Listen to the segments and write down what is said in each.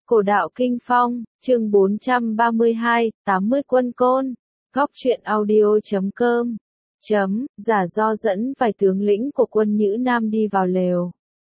Cổ đạo Kinh Phong, chương 432, 80 quân côn. Góc truyện audio.com. Giả Do dẫn vài tướng lĩnh của quân Nhữ Nam đi vào lều.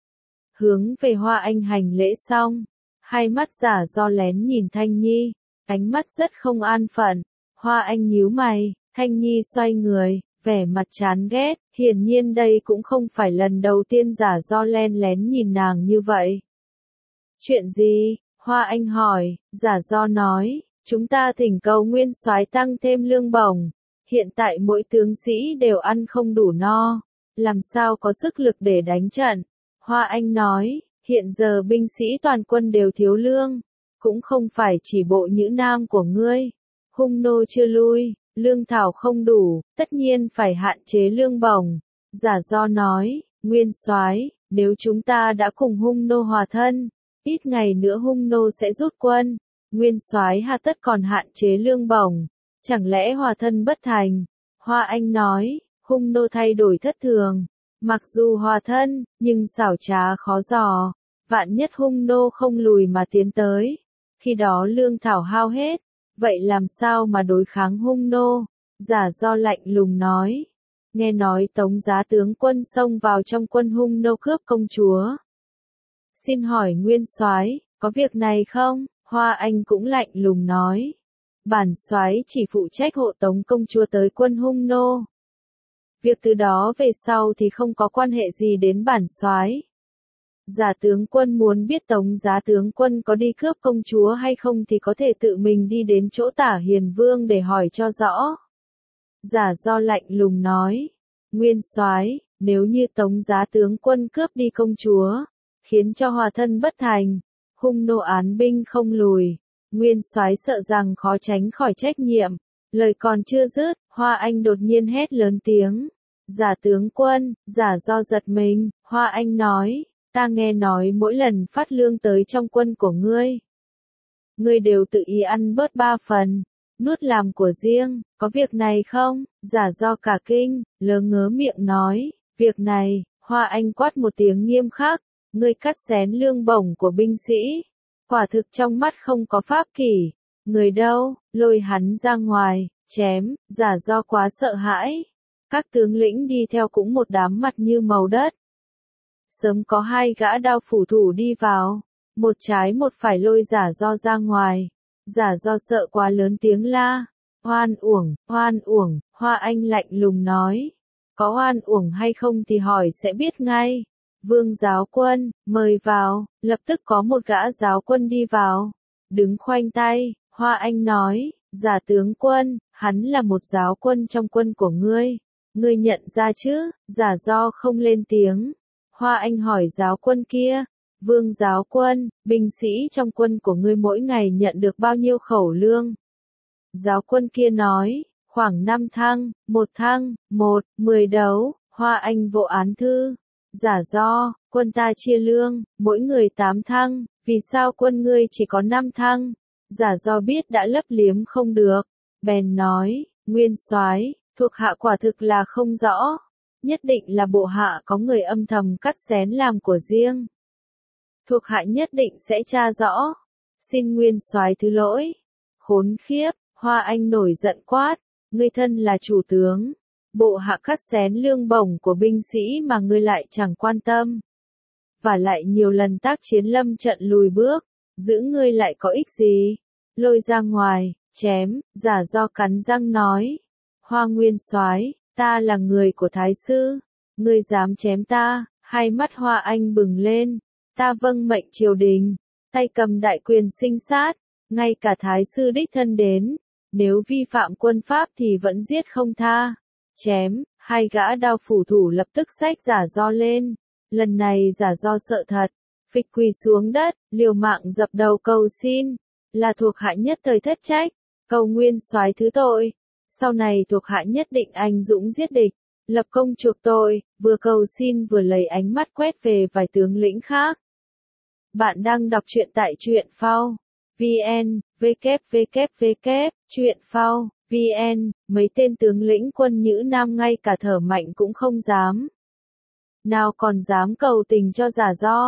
Hướng về Hoa Anh hành lễ xong, hai mắt Giả Do lén nhìn Thanh Nhi, ánh mắt rất không an phận. Hoa Anh nhíu mày, Thanh Nhi xoay người, vẻ mặt chán ghét, hiển nhiên đây cũng không phải lần đầu tiên Giả Do len lén nhìn nàng như vậy. Chuyện gì? Hoa Anh hỏi. Giả Do nói, chúng ta thỉnh cầu Nguyên Soái tăng thêm lương bổng. Hiện tại mỗi tướng sĩ đều ăn không đủ no, làm sao có sức lực để đánh trận. Hoa Anh nói, hiện giờ binh sĩ toàn quân đều thiếu lương, cũng không phải chỉ bộ Nhữ Nam của ngươi. Hung nô chưa lui, lương thảo không đủ, tất nhiên phải hạn chế lương bổng. Giả Do nói, Nguyên Soái, nếu chúng ta đã cùng hung nô hòa thân, ít ngày nữa hung nô sẽ rút quân, Nguyên Soái hà tất còn hạn chế lương bổng, chẳng lẽ hòa thân bất thành? Hoa Anh nói, hung nô thay đổi thất thường, mặc dù hòa thân, nhưng xảo trá khó dò, vạn nhất hung nô không lùi mà tiến tới, khi đó lương thảo hao hết, vậy làm sao mà đối kháng hung nô? Giả Do lạnh lùng nói, nghe nói Tống Giá tướng quân xông vào trong quân hung nô cướp công chúa. Xin hỏi Nguyên Soái, có việc này không? Hoa Anh cũng lạnh lùng nói. Bản soái chỉ phụ trách hộ tống công chúa tới quân hung nô. Việc từ đó về sau thì không có quan hệ gì đến bản soái. Giả tướng quân muốn biết Tống Giá tướng quân có đi cướp công chúa hay không thì có thể tự mình đi đến chỗ Tả Hiền Vương để hỏi cho rõ. Giả Do lạnh lùng nói, Nguyên Soái, nếu như Tống Giá tướng quân cướp đi công chúa, khiến cho hòa thân bất thành, hung nô án binh không lùi, Nguyên Soái sợ rằng khó tránh khỏi trách nhiệm. Lời còn chưa dứt, Hoa Anh đột nhiên hét lớn tiếng, Giả tướng quân. Giả Do giật mình. Hoa Anh nói, ta nghe nói mỗi lần phát lương tới trong quân của ngươi đều tự ý ăn bớt 3 phần, nuốt làm của riêng, có việc này không? Giả Do cả kinh, lơ ngớ miệng nói, việc này. Hoa Anh quát một tiếng nghiêm khắc, ngươi cắt xén lương bổng của binh sĩ, quả thực trong mắt không có pháp kỷ. Người đâu? Lôi hắn ra ngoài, chém. Giả Do quá sợ hãi, các tướng lĩnh đi theo cũng một đám mặt như màu đất. Sớm có 2 gã đao phủ thủ đi vào, một trái một phải lôi Giả Do ra ngoài. Giả Do sợ quá lớn tiếng la, oan uổng, oan uổng. Hoa Anh lạnh lùng nói, có oan uổng hay không thì hỏi sẽ biết ngay. Vương giáo quân, mời vào. Lập tức có một gã giáo quân đi vào, đứng khoanh tay. Hoa Anh nói, Giả tướng quân, hắn là một giáo quân trong quân của ngươi nhận ra chứ? Giả Do không lên tiếng. Hoa Anh hỏi giáo quân kia, Vương giáo quân, binh sĩ trong quân của ngươi mỗi ngày nhận được bao nhiêu khẩu lương? Giáo quân kia nói, khoảng 5 thăng, 1 thăng, 10 đấu. Hoa Anh vỗ án thư. Giả Do, quân ta chia lương, mỗi người 8 thăng, vì sao quân ngươi chỉ có 5 thăng? Giả Do biết đã lấp liếm không được, bèn nói, Nguyên Soái, thuộc hạ quả thực là không rõ, nhất định là bộ hạ có người âm thầm cắt xén làm của riêng. Thuộc hạ nhất định sẽ tra rõ, xin Nguyên Soái thứ lỗi. Khốn khiếp. Hoa Anh nổi giận quát, ngươi thân là chủ tướng, bộ hạ cắt xén lương bổng của binh sĩ mà ngươi lại chẳng quan tâm. Và lại nhiều lần tác chiến lâm trận lùi bước, giữ ngươi lại có ích gì? Lôi ra ngoài, chém. Giả Do cắn răng nói, Hoa Nguyên Soái, ta là người của Thái sư, ngươi dám chém ta? Hai mắt Hoa Anh bừng lên, ta vâng mệnh triều đình, tay cầm đại quyền sinh sát, ngay cả Thái sư đích thân đến, nếu vi phạm quân pháp thì vẫn giết không tha. Chém. 2 gã đao phủ thủ lập tức xách Giả Do lên. Lần này Giả Do sợ thật, phịch quỳ xuống đất, liều mạng dập đầu cầu xin, là thuộc hạ nhất thời thất trách, cầu Nguyên Soái thứ tội. Sau này thuộc hạ nhất định anh dũng giết địch, lập công chuộc tội. Vừa cầu xin vừa lấy ánh mắt quét về vài tướng lĩnh khác. Bạn đang đọc truyện tại truyện phao VN, www, truyện phao VN. Mấy tên tướng lĩnh quân Nhữ Nam ngay cả thở mạnh cũng không dám. Nào còn dám cầu tình cho Giả Do.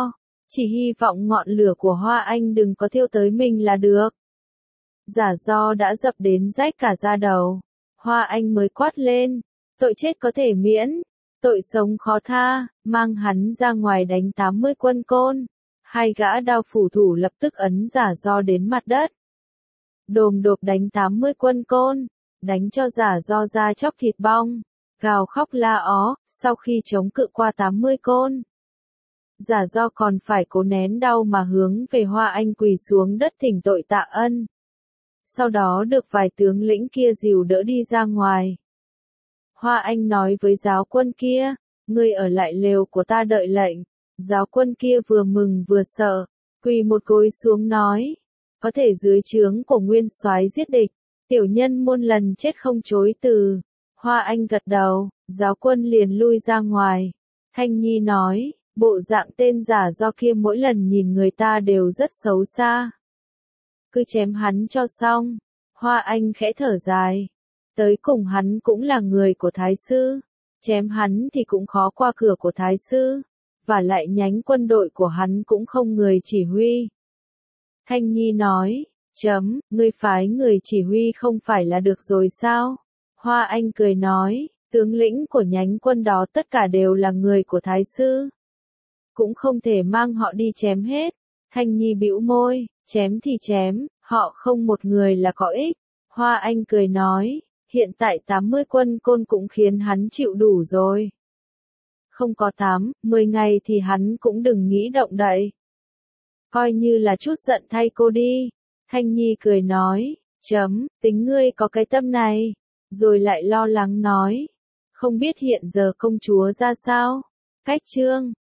Chỉ hy vọng ngọn lửa của Hoa Anh đừng có thiêu tới mình là được. Giả Do đã dập đến rách cả da đầu. Hoa Anh mới quát lên, tội chết có thể miễn, tội sống khó tha, mang hắn ra ngoài đánh 80 quân côn. Hai gã đao phủ thủ lập tức ấn Giả Do đến mặt đất. Đồm độp đánh 80 quân côn, đánh cho Giả Do da chóc thịt bong, gào khóc la ó, sau khi chống cự qua 80 côn. Giả Do còn phải cố nén đau mà hướng về Hoa Anh quỳ xuống đất thỉnh tội tạ ân. Sau đó được vài tướng lĩnh kia dìu đỡ đi ra ngoài. Hoa Anh nói với giáo quân kia, ngươi ở lại lều của ta đợi lệnh. Giáo quân kia vừa mừng vừa sợ, quỳ một gối xuống nói, có thể dưới trướng của nguyên soái giết địch, tiểu nhân muôn lần chết không chối từ. Hoa Anh gật đầu, giáo quân liền lui ra ngoài. Thanh Nhi nói, bộ dạng tên Giả Do kia mỗi lần nhìn người ta đều rất xấu xa. Cứ chém hắn cho xong. Hoa Anh khẽ thở dài. Tới cùng hắn cũng là người của Thái Sư. Chém hắn thì cũng khó qua cửa của Thái Sư. Và lại nhánh quân đội của hắn cũng không người chỉ huy. Thanh Nhi nói, ngươi phái người chỉ huy không phải là được rồi sao? Hoa Anh cười nói, tướng lĩnh của nhánh quân đó tất cả đều là người của Thái Sư. Cũng không thể mang họ đi chém hết. Thanh Nhi bĩu môi, chém thì chém, họ không một người là có ích. Hoa Anh cười nói, hiện tại 80 quân côn cũng khiến hắn chịu đủ rồi. Không có 10 ngày thì hắn cũng đừng nghĩ động đậy. Coi như là chút giận thay cô đi. Thanh Nhi cười nói, tính ngươi có cái tâm này. Rồi lại lo lắng nói, không biết hiện giờ công chúa ra sao? Cách chương